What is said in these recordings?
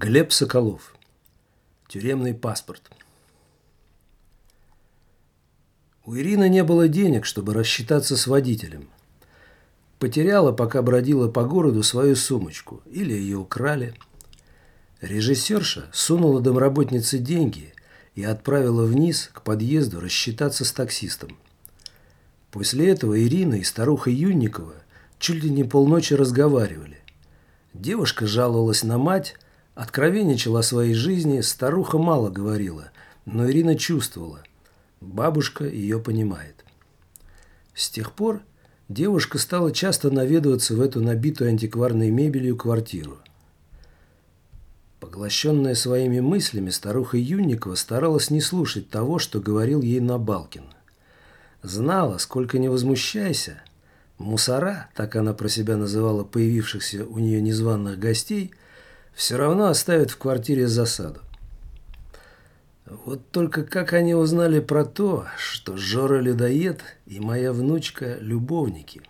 Глеб Соколов. Тюремный паспорт. У Ирины не было денег, чтобы рассчитаться с водителем. Потеряла, пока бродила по городу, свою сумочку. Или ее украли. Режиссерша сунула домработнице деньги и отправила вниз к подъезду рассчитаться с таксистом. После этого Ирина и старуха Юнникова чуть ли не полночи разговаривали. Девушка жаловалась на мать, откровенничала о своей жизни, старуха мало говорила, но Ирина чувствовала, бабушка ее понимает. С тех пор девушка стала часто наведываться в эту набитую антикварной мебелью квартиру. Поглощенная своими мыслями, старуха Юнникова старалась не слушать того, что говорил ей Набалкин. Знала, сколько не возмущайся, мусора, так она про себя называла появившихся у нее незваных гостей, все равно оставят в квартире засаду. Вот только как они узнали про то, что Жора-людоед и моя внучка – любовники?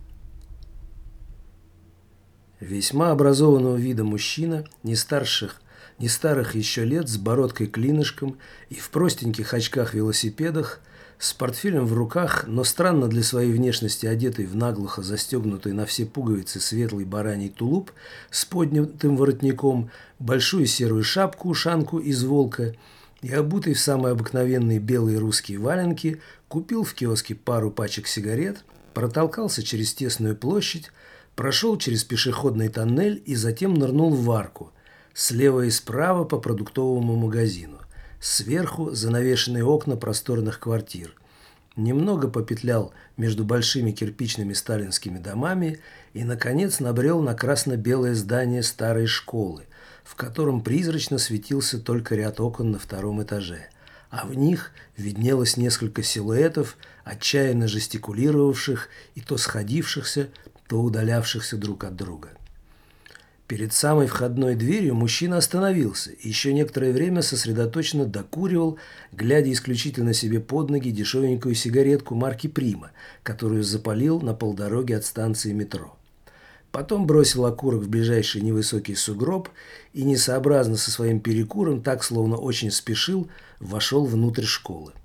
Весьма образованного вида мужчина, не старых еще лет, с бородкой-клинышком и в простеньких очках-велосипедах, с портфелем в руках, но странно для своей внешности одетый в наглухо застегнутый на все пуговицы светлый бараний тулуп с поднятым воротником, большую серую шапку-ушанку из волка и обутый в самые обыкновенные белые русские валенки, купил в киоске пару пачек сигарет, протолкался через тесную площадь, прошел через пешеходный тоннель и затем нырнул в арку, слева и справа по продуктовому магазину. Сверху занавешенные окна просторных квартир. Немного попетлял между большими кирпичными сталинскими домами и, наконец, набрел на красно-белое здание старой школы, в котором призрачно светился только ряд окон на втором этаже, а в них виднелось несколько силуэтов, отчаянно жестикулировавших и то сходившихся, то удалявшихся друг от друга. Перед самой входной дверью мужчина остановился и еще некоторое время сосредоточенно докуривал, глядя исключительно себе под ноги дешевенькую сигаретку марки «Прима», которую запалил на полдороге от станции метро. Потом бросил окурок в ближайший невысокий сугроб и, несообразно со своим перекуром, так, словно очень спешил, вошел внутрь школы.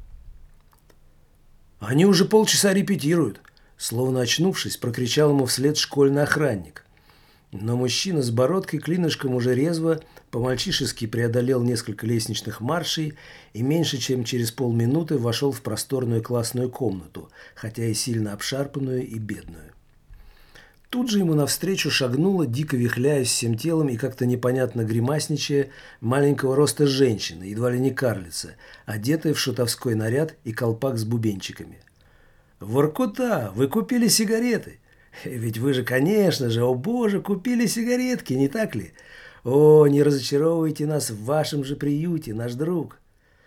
«Они уже полчаса репетируют», — словно очнувшись, прокричал ему вслед школьный охранник. Но мужчина с бородкой-клинышком уже резво, по-мальчишески преодолел несколько лестничных маршей и меньше чем через полминуты вошел в просторную классную комнату, хотя и сильно обшарпанную и бедную. Тут же ему навстречу шагнула, дико вихляясь всем телом и как-то непонятно гримасничая, маленького роста женщина, едва ли не карлица, одетая в шутовской наряд и колпак с бубенчиками. «Воркута, вы купили сигареты? Ведь вы же, конечно же, о боже, купили сигаретки, не так ли? О, не разочаровывайте нас в вашем же приюте, наш друг».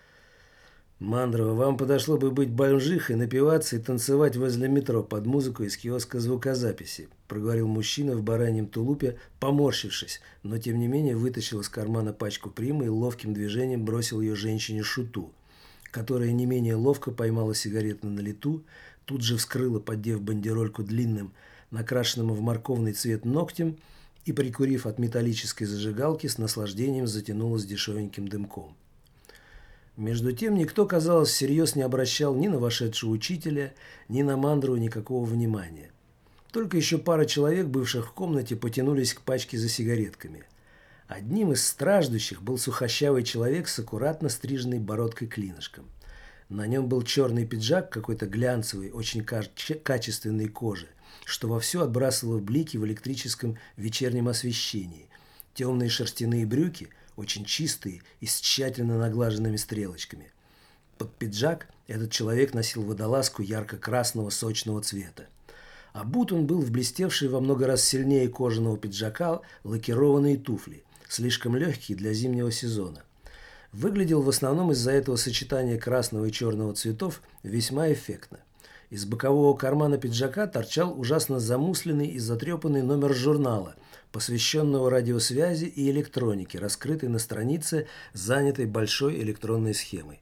«Мандрова, вам подошло бы быть бомжихой, напиваться и танцевать возле метро под музыку из киоска звукозаписи», проговорил мужчина в бараньем тулупе, поморщившись, но тем не менее вытащил из кармана пачку примы и ловким движением бросил ее женщине-шуту, которая не менее ловко поймала сигарету на лету, тут же вскрыла, поддев бандерольку длинным, накрашенным в морковный цвет ногтем и, прикурив от металлической зажигалки, с наслаждением затянулась дешевеньким дымком. Между тем никто, казалось, всерьез не обращал ни на вошедшего учителя, ни на Мандру никакого внимания. Только еще пара человек, бывших в комнате, потянулись к пачке за сигаретками. Одним из страждущих был сухощавый человек с аккуратно стриженной бородкой-клинышком. На нем был черный пиджак какой-то глянцевой, очень качественной кожи, что вовсю отбрасывало блики в электрическом вечернем освещении. Темные шерстяные брюки, очень чистые и с тщательно наглаженными стрелочками. Под пиджак этот человек носил водолазку ярко-красного сочного цвета. Обут он был в блестевшие во много раз сильнее кожаного пиджака лакированные туфли, слишком легкие для зимнего сезона. Выглядел в основном из-за этого сочетания красного и черного цветов весьма эффектно. Из бокового кармана пиджака торчал ужасно замусленный и затрепанный номер журнала, посвященного радиосвязи и электронике, раскрытый на странице, занятой большой электронной схемой.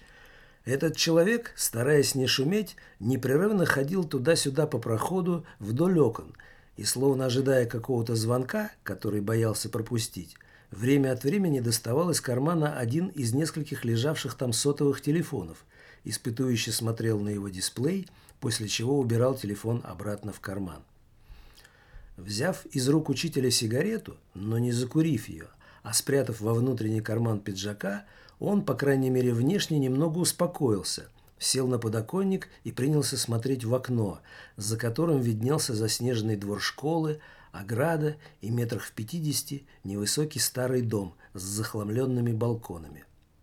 Этот человек, стараясь не шуметь, непрерывно ходил туда-сюда по проходу вдоль окон и, словно ожидая какого-то звонка, который боялся пропустить, Время от времени доставал из кармана один из нескольких лежавших там сотовых телефонов, испытующе смотрел на его дисплей, после чего убирал телефон обратно в карман. Взяв из рук учителя сигарету, но не закурив ее, а спрятав во внутренний карман пиджака, он, по крайней мере внешне, немного успокоился, сел на подоконник и принялся смотреть в окно, за которым виднелся заснеженный двор школы, ограда и метрах в 50 невысокий старый дом с захламленными балконами.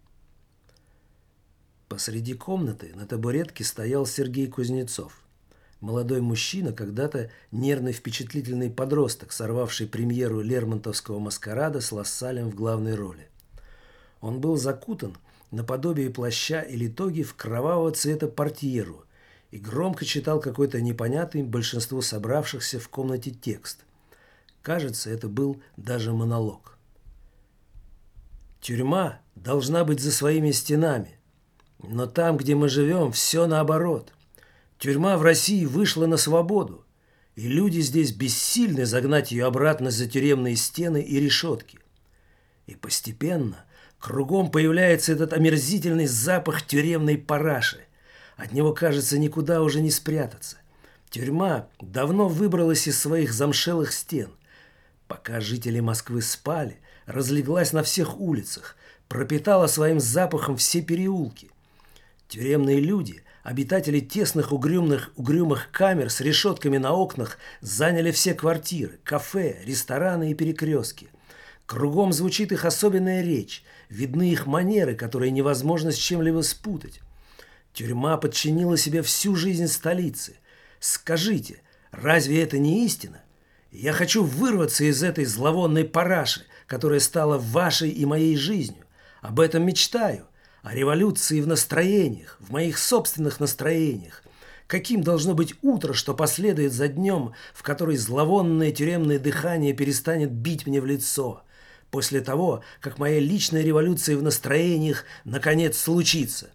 Посреди комнаты на табуретке стоял Сергей Кузнецов. Молодой мужчина, когда-то нервный впечатлительный подросток, сорвавший премьеру Лермонтовского «Маскарада» с Лассалем в главной роли. Он был закутан наподобие плаща или тоги в кровавого цвета портьеру и громко читал какой-то непонятный большинству собравшихся в комнате текст. Кажется, это был даже монолог. «Тюрьма должна быть за своими стенами, но там, где мы живем, все наоборот. Тюрьма в России вышла на свободу, и люди здесь бессильны загнать ее обратно за тюремные стены и решетки. И постепенно кругом появляется этот омерзительный запах тюремной параши. От него, кажется, никуда уже не спрятаться. Тюрьма давно выбралась из своих замшелых стен. Пока жители Москвы спали, разлеглась на всех улицах, пропитала своим запахом все переулки. Тюремные люди, обитатели тесных угрюмых камер с решетками на окнах, заняли все квартиры, кафе, рестораны и перекрестки. Кругом звучит их особенная речь, видны их манеры, которые невозможно с чем-либо спутать. Тюрьма подчинила себе всю жизнь столицы. Скажите, разве это не истина? Я хочу вырваться из этой зловонной параши, которая стала вашей и моей жизнью. Об этом мечтаю. О революции в настроениях, в моих собственных настроениях. Каким должно быть утро, что последует за днем, в который зловонное тюремное дыхание перестанет бить мне в лицо, после того, как моя личная революция в настроениях наконец случится.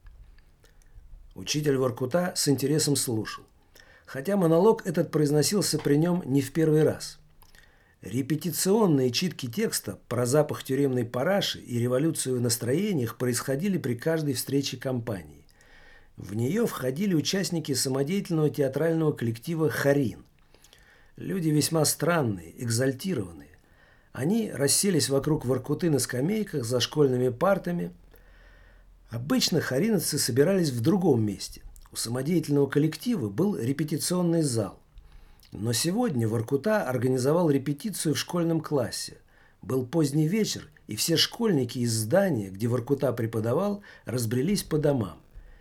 Учитель Воркута с интересом слушал, хотя монолог этот произносился при нем не в первый раз. Репетиционные читки текста про запах тюремной параши и революцию в настроениях происходили при каждой встрече компании. В нее входили участники самодеятельного театрального коллектива «Харин». Люди весьма странные, экзальтированные. Они расселись вокруг Воркуты на скамейках за школьными партами. Обычно хариновцы собирались в другом месте. У самодеятельного коллектива был репетиционный зал. Но сегодня Воркута организовал репетицию в школьном классе. Был поздний вечер, и все школьники из здания, где Воркута преподавал, разбрелись по домам.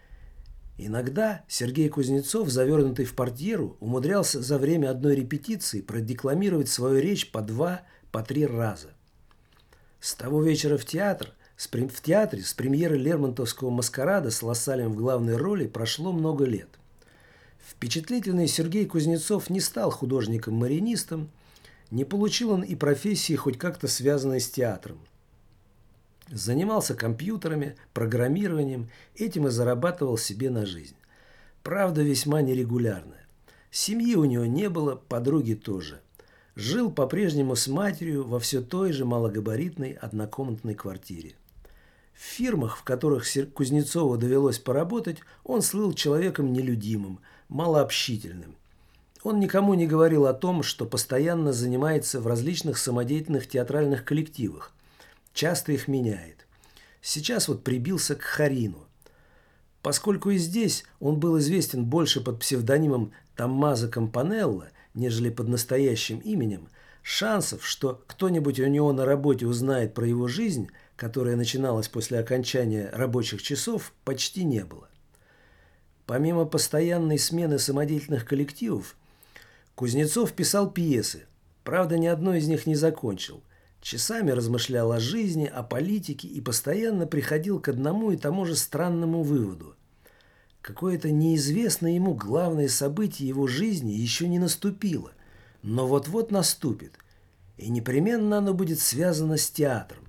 Иногда Сергей Кузнецов, завернутый в портьеру, умудрялся за время одной репетиции продекламировать свою речь по 2, по 3 раза. С того вечера в театре с премьеры Лермонтовского «Маскарада» с Лассалем в главной роли прошло много лет. Впечатлительный Сергей Кузнецов не стал художником-маринистом, не получил он и профессии, хоть как-то связанной с театром. Занимался компьютерами, программированием, этим и зарабатывал себе на жизнь. Правда, весьма нерегулярная. Семьи у него не было, подруги тоже. Жил по-прежнему с матерью во все той же малогабаритной однокомнатной квартире. В фирмах, в которых Кузнецову довелось поработать, он слыл человеком нелюдимым, малообщительным. Он никому не говорил о том, что постоянно занимается в различных самодеятельных театральных коллективах. Часто их меняет. Сейчас вот прибился к Харину. Поскольку и здесь он был известен больше под псевдонимом Томмазо Кампанелло, нежели под настоящим именем, шансов, что кто-нибудь у него на работе узнает про его жизнь, которая начиналась после окончания рабочих часов, почти не было. Помимо постоянной смены самодеятельных коллективов, Кузнецов писал пьесы, правда, ни одной из них не закончил. Часами размышлял о жизни, о политике и постоянно приходил к одному и тому же странному выводу. Какое-то неизвестное ему главное событие его жизни еще не наступило, но вот-вот наступит, и непременно оно будет связано с театром.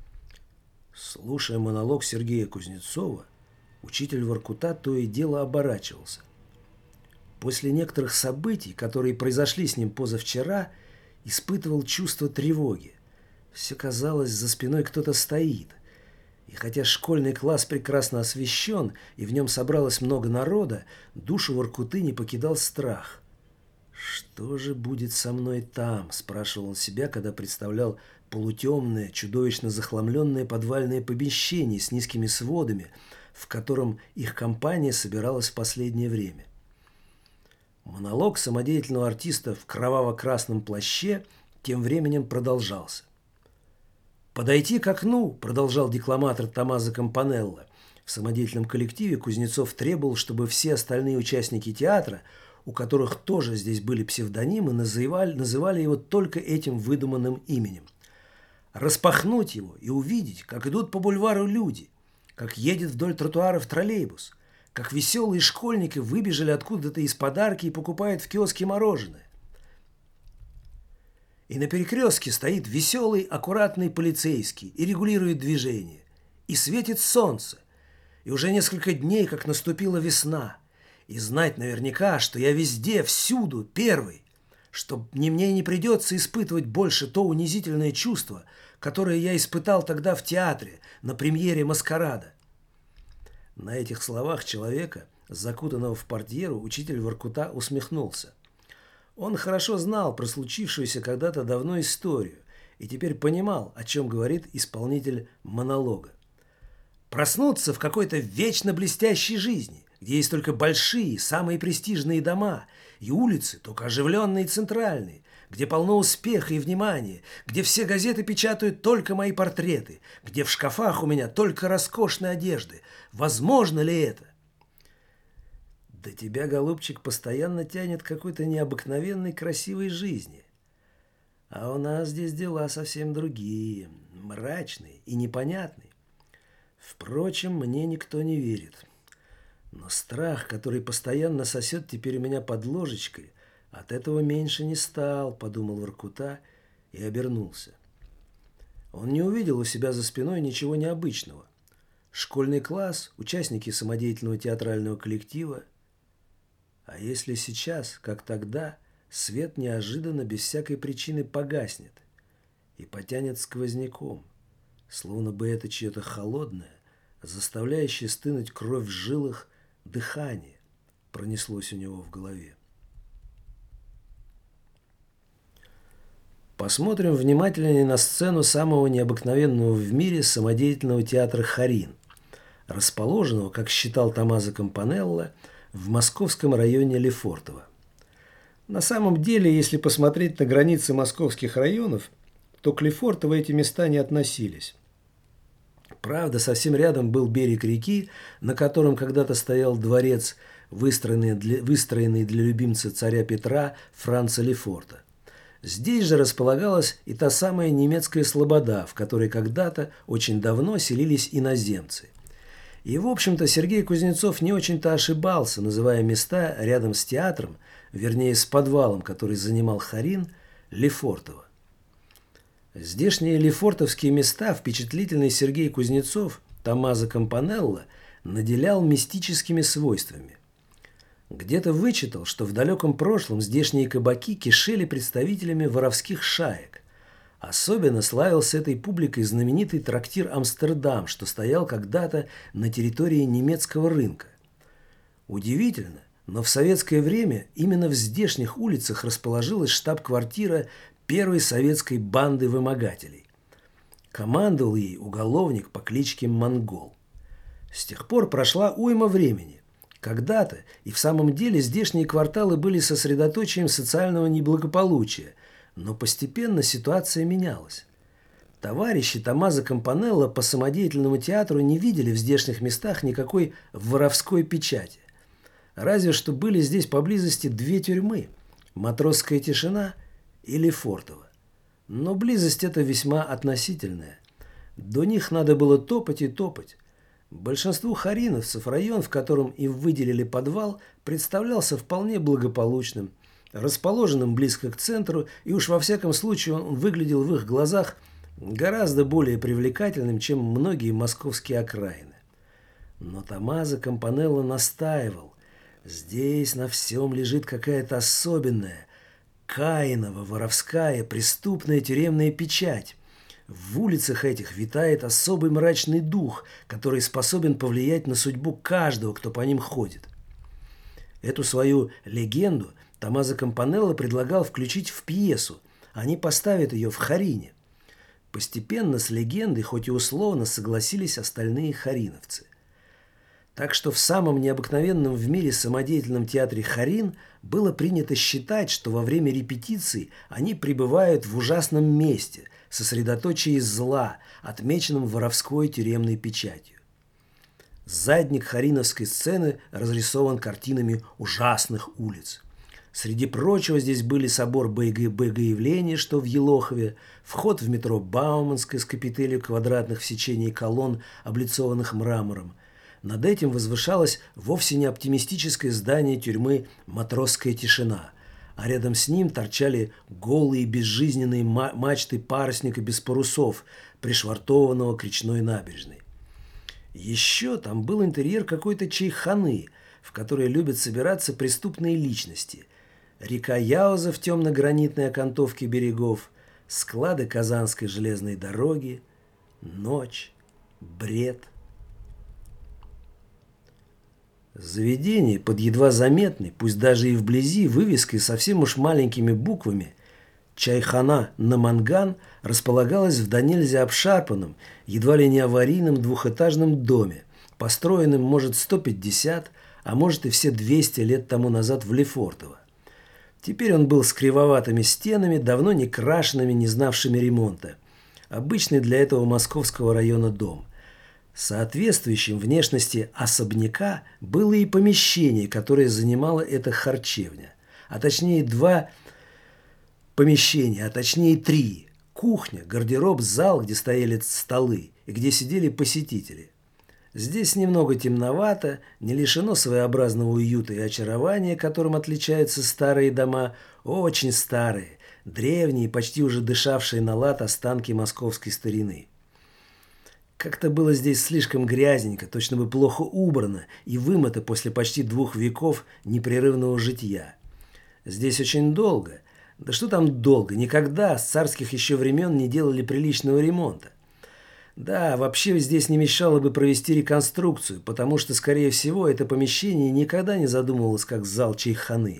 Слушая монолог Сергея Кузнецова, учитель Воркута то и дело оборачивался. После некоторых событий, которые произошли с ним позавчера, испытывал чувство тревоги. Все казалось, за спиной кто-то стоит. И хотя школьный класс прекрасно освещен, и в нем собралось много народа, душу Воркуты не покидал страх. «Что же будет со мной там?» – спрашивал он себя, когда представлял полутемное, чудовищно захламленное подвальное помещение с низкими сводами, в котором их компания собиралась в последнее время. Монолог самодеятельного артиста в кроваво-красном плаще тем временем продолжался. «Подойти к окну», – продолжал декламатор Томмазо Кампанелло. В самодеятельном коллективе Кузнецов требовал, чтобы все остальные участники театра, у которых тоже здесь были псевдонимы, называли его только этим выдуманным именем. Распахнуть его и увидеть, как идут по бульвару люди, как едет вдоль тротуаров троллейбус, как веселые школьники выбежали откуда-то из подарки и покупают в киоске мороженое. И на перекрестке стоит веселый, аккуратный полицейский и регулирует движение. И светит солнце. И уже несколько дней, как наступила весна. И знать наверняка, что я везде, всюду, первый. Что мне не придется испытывать больше то унизительное чувство, которое я испытал тогда в театре, на премьере «Маскарада». На этих словах человека, закутанного в портьеру, учитель Воркута усмехнулся. Он хорошо знал про случившуюся когда-то давно историю и теперь понимал, о чем говорит исполнитель монолога. Проснуться в какой-то вечно блестящей жизни, где есть только большие, самые престижные дома, и улицы только оживленные и центральные, где полно успеха и внимания, где все газеты печатают только мои портреты, где в шкафах у меня только роскошные одежды. Возможно ли это? Да тебя, голубчик, постоянно тянет к какой-то необыкновенной красивой жизни. А у нас здесь дела совсем другие, мрачные и непонятные. Впрочем, мне никто не верит. Но страх, который постоянно сосет теперь у меня под ложечкой, от этого меньше не стал, подумал Воркута и обернулся. Он не увидел у себя за спиной ничего необычного. Школьный класс, участники самодеятельного театрального коллектива. А если сейчас, как тогда, свет неожиданно, без всякой причины погаснет и потянет сквозняком, словно бы это чье-то холодное, заставляющее стынуть кровь в жилах, дыхание пронеслось у него в голове. Посмотрим внимательнее на сцену самого необыкновенного в мире самодеятельного театра «Харин», расположенного, как считал Томмазо Кампанелло, в московском районе Лефортово. На самом деле, если посмотреть на границы московских районов, то к Лефортово эти места не относились. Правда, совсем рядом был берег реки, на котором когда-то стоял дворец, выстроенный для любимца царя Петра Франца Лефорта. Здесь же располагалась и та самая немецкая слобода, в которой когда-то очень давно селились иноземцы. И, в общем-то, Сергей Кузнецов не очень-то ошибался, называя места рядом с театром, вернее, с подвалом, который занимал Харин, Лефортово. Здешние лефортовские места впечатлительный Сергей Кузнецов, Томмазо Кампанелло, наделял мистическими свойствами. Где-то вычитал, что в далеком прошлом здешние кабаки кишели представителями воровских шаек. Особенно славился этой публикой знаменитый трактир «Амстердам», что стоял когда-то на территории немецкого рынка. Удивительно, но в советское время именно в здешних улицах расположилась штаб-квартира первой советской банды вымогателей. Командовал ей уголовник по кличке Монгол. С тех пор прошла уйма времени. Когда-то и в самом деле здешние кварталы были сосредоточием социального неблагополучия, но постепенно ситуация менялась. Товарищи Томмазо Кампанелло по самодеятельному театру не видели в здешних местах никакой воровской печати. Разве что были здесь поблизости две тюрьмы – Матросская тишина и Лефортово. Но близость эта весьма относительная. До них надо было топать и топать. Большинству хариновцев район, в котором им выделили подвал, представлялся вполне благополучным, расположенным близко к центру, и уж во всяком случае он выглядел в их глазах гораздо более привлекательным, чем многие московские окраины. Но Томмазо Кампанелло настаивал. Здесь на всем лежит какая-то особенная, Каинова, воровская, преступная тюремная печать. В улицах этих витает особый мрачный дух, который способен повлиять на судьбу каждого, кто по ним ходит. Эту свою легенду Томмазо Кампанелло предлагал включить в пьесу. Они поставят ее в Харине. Постепенно с легендой, хоть и условно, согласились остальные хариновцы. Так что в самом необыкновенном в мире самодеятельном театре Харин было принято считать, что во время репетиций они пребывают в ужасном месте, сосредоточии зла, отмеченном воровской тюремной печатью. Задник хариновской сцены разрисован картинами ужасных улиц. Среди прочего здесь были собор Богоявления, что в Елохове, вход в метро Бауманское с капителью квадратных в сечении колонн, облицованных мрамором. Над этим возвышалось вовсе не оптимистическое здание тюрьмы «Матросская тишина», а рядом с ним торчали голые безжизненные мачты парусника без парусов, пришвартованного к речной набережной. Еще там был интерьер какой-то чайханы, в которой любят собираться преступные личности. Река Яуза в темно-гранитной окантовке берегов, склады Казанской железной дороги, ночь, бред. Заведение под едва заметной, пусть даже и вблизи, вывеской совсем уж маленькими буквами «Чайхана на Манган» располагалось в донельзя обшарпанном, едва ли не аварийном двухэтажном доме, построенном, может, 150, а может и все 200 лет тому назад в Лефортово. Теперь он был с кривоватыми стенами, давно не крашенными, не знавшими ремонта. Обычный для этого московского района дом. Соответствующим внешности особняка было и помещение, которое занимала эта харчевня. А точнее 2 помещения, а точнее 3. Кухня, гардероб, зал, где стояли столы и где сидели посетители. Здесь немного темновато, не лишено своеобразного уюта и очарования, которым отличаются старые дома, очень старые, древние, почти уже дышавшие на лад останки московской старины. Как-то было здесь слишком грязненько, точно бы плохо убрано и вымыто после почти 2 веков непрерывного житья. Здесь очень долго, да что там долго, никогда с царских еще времен не делали приличного ремонта. Да, вообще здесь не мешало бы провести реконструкцию, потому что, скорее всего, это помещение никогда не задумывалось как зал чайханы.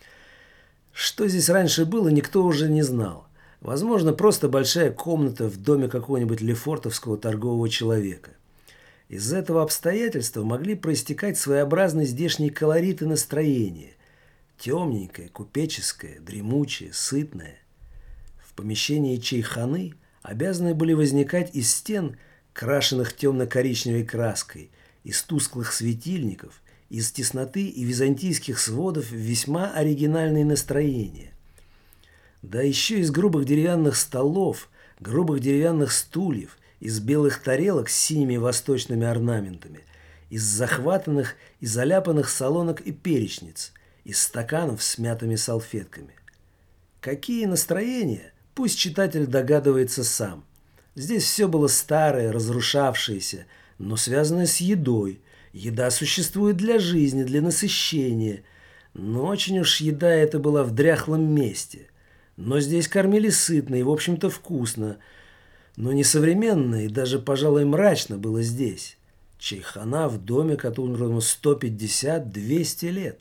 Что здесь раньше было, никто уже не знал. Возможно, просто большая комната в доме какого-нибудь лефортовского торгового человека. Из этого обстоятельства могли проистекать своеобразные здешние колориты настроения. Темненькое, купеческое, дремучее, сытное. В помещении чайханы обязаны были возникать из стен, крашенных темно-коричневой краской, из тусклых светильников, из тесноты и византийских сводов весьма оригинальные настроения. Да еще из грубых деревянных столов, грубых деревянных стульев, из белых тарелок с синими восточными орнаментами, из захватанных и заляпанных солонок и перечниц, из стаканов с мятыми салфетками. Какие настроения, пусть читатель догадывается сам. Здесь все было старое, разрушавшееся, но связанное с едой. Еда существует для жизни, для насыщения. Но очень уж еда эта была в дряхлом месте. Но здесь кормили сытно и, в общем-то, вкусно. Но несовременно и даже, пожалуй, мрачно было здесь. Чайхана в доме, которому 150-200 лет.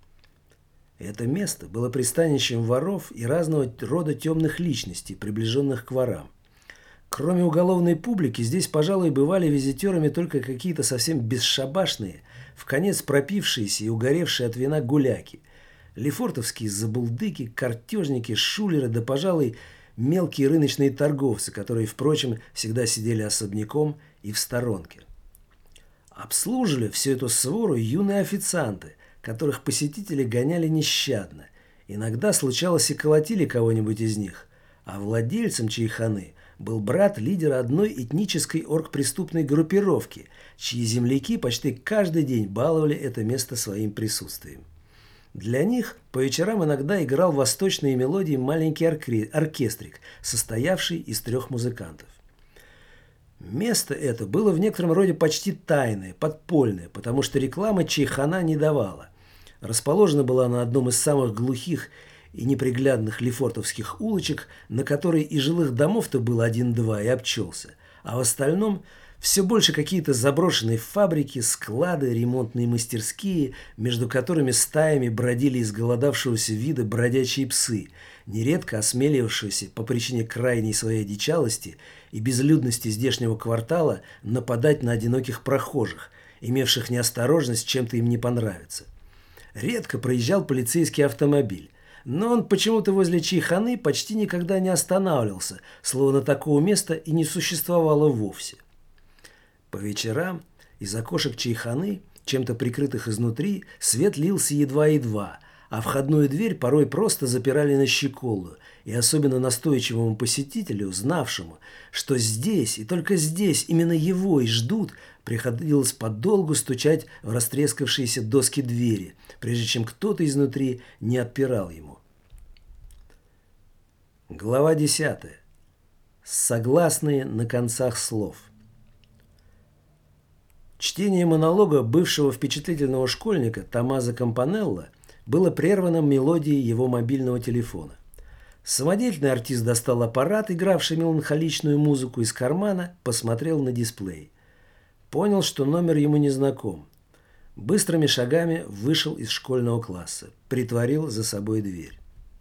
Это место было пристанищем воров и разного рода темных личностей, приближенных к ворам. Кроме уголовной публики, здесь, пожалуй, бывали визитерами только какие-то совсем бесшабашные, вконец пропившиеся и угоревшие от вина гуляки. Лефортовские забулдыки, картежники, шулеры, да, пожалуй, мелкие рыночные торговцы, которые, впрочем, всегда сидели особняком и в сторонке. Обслуживали всю эту свору юные официанты, которых посетители гоняли нещадно. Иногда случалось и колотили кого-нибудь из них, а владельцем чайханы был брат лидера одной этнической оргпреступной группировки, чьи земляки почти каждый день баловали это место своим присутствием. Для них по вечерам иногда играл восточные мелодии маленький оркестрик, состоявший из 3 музыкантов. Место это было в некотором роде почти тайное, подпольное, потому что реклама чайхана не давала. Расположена была на одном из самых глухих и неприглядных лефортовских улочек, на которой и жилых домов-то было один-два и обчелся, а в остальном все больше какие-то заброшенные фабрики, склады, ремонтные мастерские, между которыми стаями бродили изголодавшегося вида бродячие псы, нередко осмеливавшиеся по причине крайней своей одичалости и безлюдности здешнего квартала нападать на одиноких прохожих, имевших неосторожность чем-то им не понравиться. Редко проезжал полицейский автомобиль, но он почему-то возле чайханы почти никогда не останавливался, словно такого места и не существовало вовсе. По вечерам из окошек чайханы, чем-то прикрытых изнутри, свет лился едва-едва, а входную дверь порой просто запирали на щеколду, и особенно настойчивому посетителю, знавшему, что здесь и только здесь именно его и ждут, приходилось подолгу стучать в растрескавшиеся доски двери, прежде чем кто-то изнутри не отпирал ему. Глава 10. Согласные на концах слов. Чтение монолога бывшего впечатлительного школьника Томмазо Кампанелло было прервано мелодией его мобильного телефона. Самодеятельный артист достал аппарат, игравший меланхоличную музыку, из кармана, посмотрел на дисплей. Понял, что номер ему не знаком. Быстрыми шагами вышел из школьного класса, притворил за собой дверь.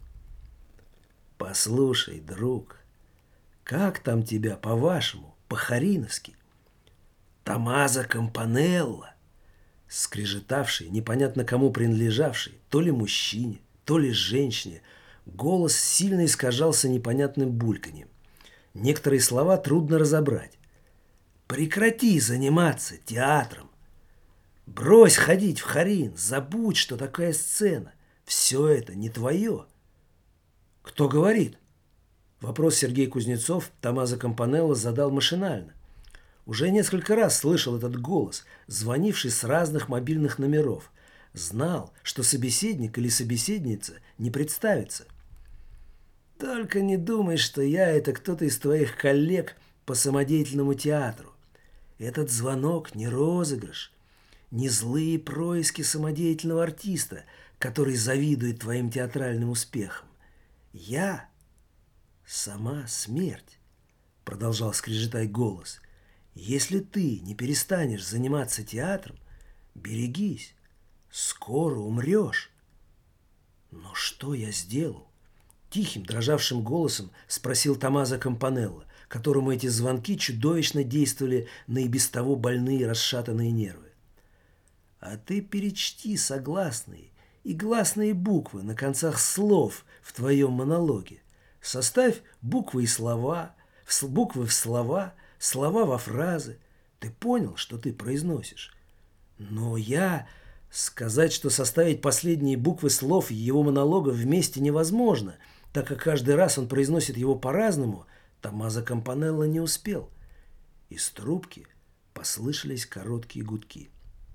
«Послушай, друг, как там тебя, по-вашему, по-хариновски?» Томмазо Кампанелло, скрежетавший, непонятно кому принадлежавший, то ли мужчине, то ли женщине, голос сильно искажался непонятным бульканьем. Некоторые слова трудно разобрать. «Прекрати заниматься театром! Брось ходить в Харин, забудь, что такая сцена. Все это не твое!» «Кто говорит?» Вопрос Сергей Кузнецов Томмазо Кампанелло задал машинально. Уже несколько раз слышал этот голос, звонивший с разных мобильных номеров. Знал, что собеседник или собеседница не представится. «Только не думай, что я – это кто-то из твоих коллег по самодеятельному театру. Этот звонок не розыгрыш, не злые происки самодеятельного артиста, который завидует твоим театральным успехам. Я – сама смерть», – продолжал скрежетать голос. «Если ты не перестанешь заниматься театром, берегись, скоро умрешь». «Но что я сделал?» Тихим, дрожавшим голосом спросил Томмазо Кампанелло, которому эти звонки чудовищно действовали на и без того больные расшатанные нервы. «А ты перечти согласные и гласные буквы на концах слов в твоем монологе. Составь буквы и слова, буквы в слова, слова во фразы. Ты понял, что ты произносишь? Но сказать, что составить последние буквы слов его монолога вместе невозможно, так как каждый раз он произносит его по-разному, Томмазо Кампанелло не успел. Из трубки послышались короткие гудки.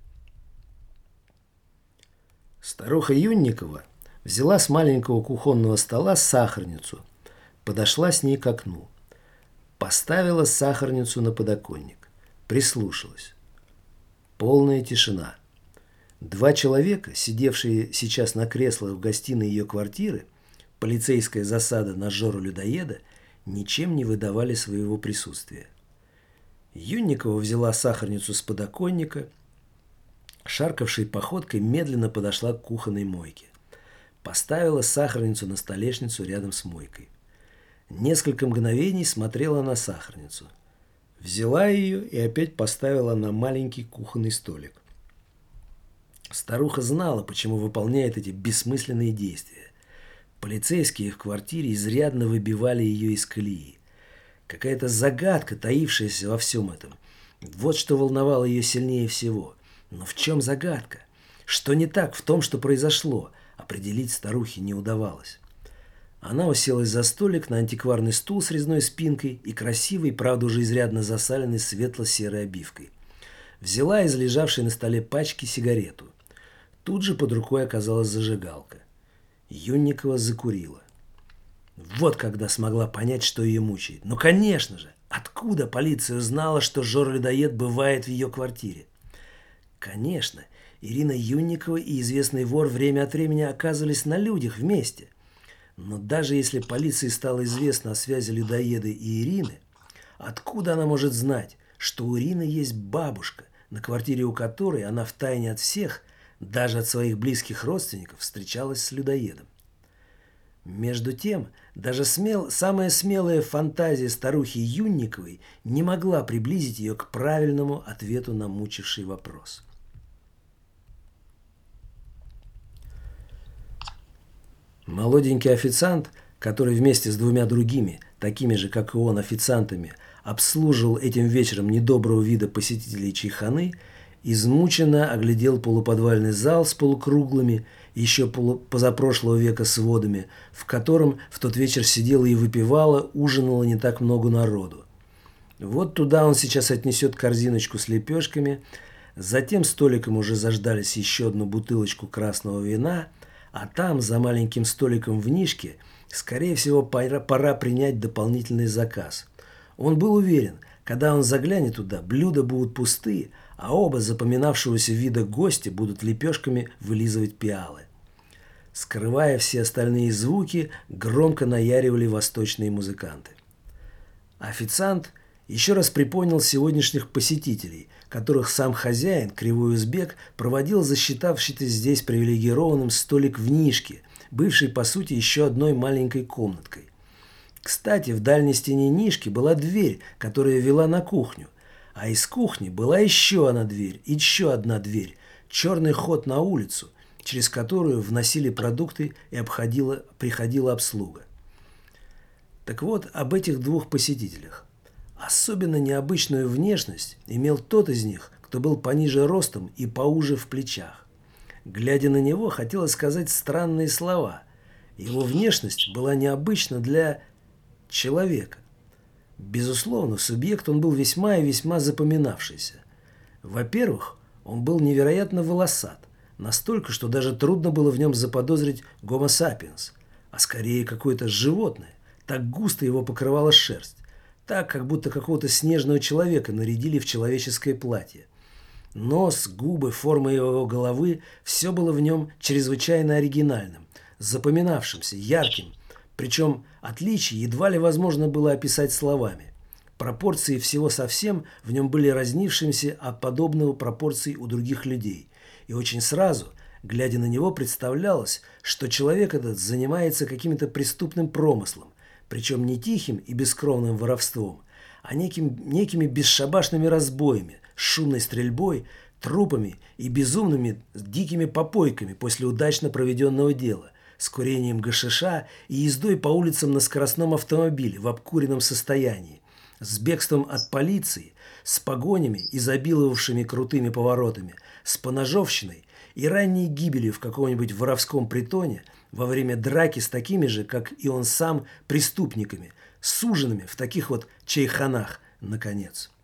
Старуха Юнникова взяла с маленького кухонного стола сахарницу, подошла с ней к окну. Поставила сахарницу на подоконник. Прислушалась. Полная тишина. 2 человека, сидевшие сейчас на креслах в гостиной ее квартиры, полицейская засада на Жору-людоеда, ничем не выдавали своего присутствия. Юнникова взяла сахарницу с подоконника, шаркавшей походкой медленно подошла к кухонной мойке. Поставила сахарницу на столешницу рядом с мойкой. Несколько мгновений смотрела на сахарницу. Взяла ее и опять поставила на маленький кухонный столик. Старуха знала, почему выполняет эти бессмысленные действия. Полицейские в квартире изрядно выбивали ее из колеи. Какая-то загадка, таившаяся во всем этом. Вот что волновало ее сильнее всего. Но в чем загадка? Что не так в том, что произошло, определить старухе не удавалось. Она уселась за столик на антикварный стул с резной спинкой и красивой, правда уже изрядно засаленной светло-серой обивкой. Взяла из лежавшей на столе пачки сигарету. Тут же под рукой оказалась зажигалка. Юнникова закурила. Вот когда смогла понять, что ее мучает. Ну, конечно же, откуда полиция узнала, что Жора-людоед бывает в ее квартире? Конечно, Ирина Юнникова и известный вор время от времени оказывались на людях вместе. Но даже если полиции стало известно о связи людоеда и Ирины, откуда она может знать, что у Ирины есть бабушка, на квартире у которой она втайне от всех, даже от своих близких родственников, встречалась с людоедом? Между тем, даже самая смелая фантазия старухи Юнниковой не могла приблизить ее к правильному ответу на мучивший вопрос. Молоденький официант, который вместе с двумя другими, такими же, как и он, официантами, обслуживал этим вечером недоброго вида посетителей чайханы, измученно оглядел полуподвальный зал с полукруглыми, еще позапрошлого века сводами, в котором в тот вечер сидела и выпивала, ужинало не так много народу. Вот туда он сейчас отнесет корзиночку с лепешками, затем столиком уже заждались еще одну бутылочку красного вина, а там, за маленьким столиком в нишке, скорее всего, пора принять дополнительный заказ. Он был уверен, когда он заглянет туда, блюда будут пусты, а оба запоминавшегося вида гостя будут лепешками вылизывать пиалы. Скрывая все остальные звуки, громко наяривали восточные музыканты. Официант еще раз припомнил сегодняшних посетителей, которых сам хозяин, кривой узбек, проводил, засчитавшийся здесь привилегированным столик в нишке, бывший, по сути, еще одной маленькой комнаткой. Кстати, в дальней стене нишки была дверь, которая вела на кухню, а из кухни была еще одна дверь, еще одна дверь, черный ход на улицу, через которую вносили продукты и приходила обслуга. Так вот, об этих двух посетителях. Особенно необычную внешность имел тот из них, кто был пониже ростом и поуже в плечах. Глядя на него, хотелось сказать странные слова. Его внешность была необычна для человека. Безусловно, субъект он был весьма и весьма запоминавшийся. Во-первых, он был невероятно волосат, настолько, что даже трудно было в нем заподозрить гомо сапиенс, а скорее какое-то животное, так густо его покрывала шерсть. Так, как будто какого-то снежного человека нарядили в человеческое платье. Нос, губы, форма его головы – все было в нем чрезвычайно оригинальным, запоминавшимся, ярким. Причем отличий едва ли возможно было описать словами. Пропорции всего совсем в нем были разнившимися от подобного пропорций у других людей. И очень сразу, глядя на него, представлялось, что человек этот занимается каким-то преступным промыслом, причем не тихим и бескровным воровством, а некими бесшабашными разбоями, шумной стрельбой, трупами и безумными дикими попойками после удачно проведенного дела, с курением гашиша и ездой по улицам на скоростном автомобиле в обкуренном состоянии, с бегством от полиции, с погонями, изобиловавшими крутыми поворотами, с поножовщиной и ранней гибелью в каком-нибудь воровском притоне во время драки с такими же, как и он сам, преступниками, суженными в таких вот чайханах, наконец.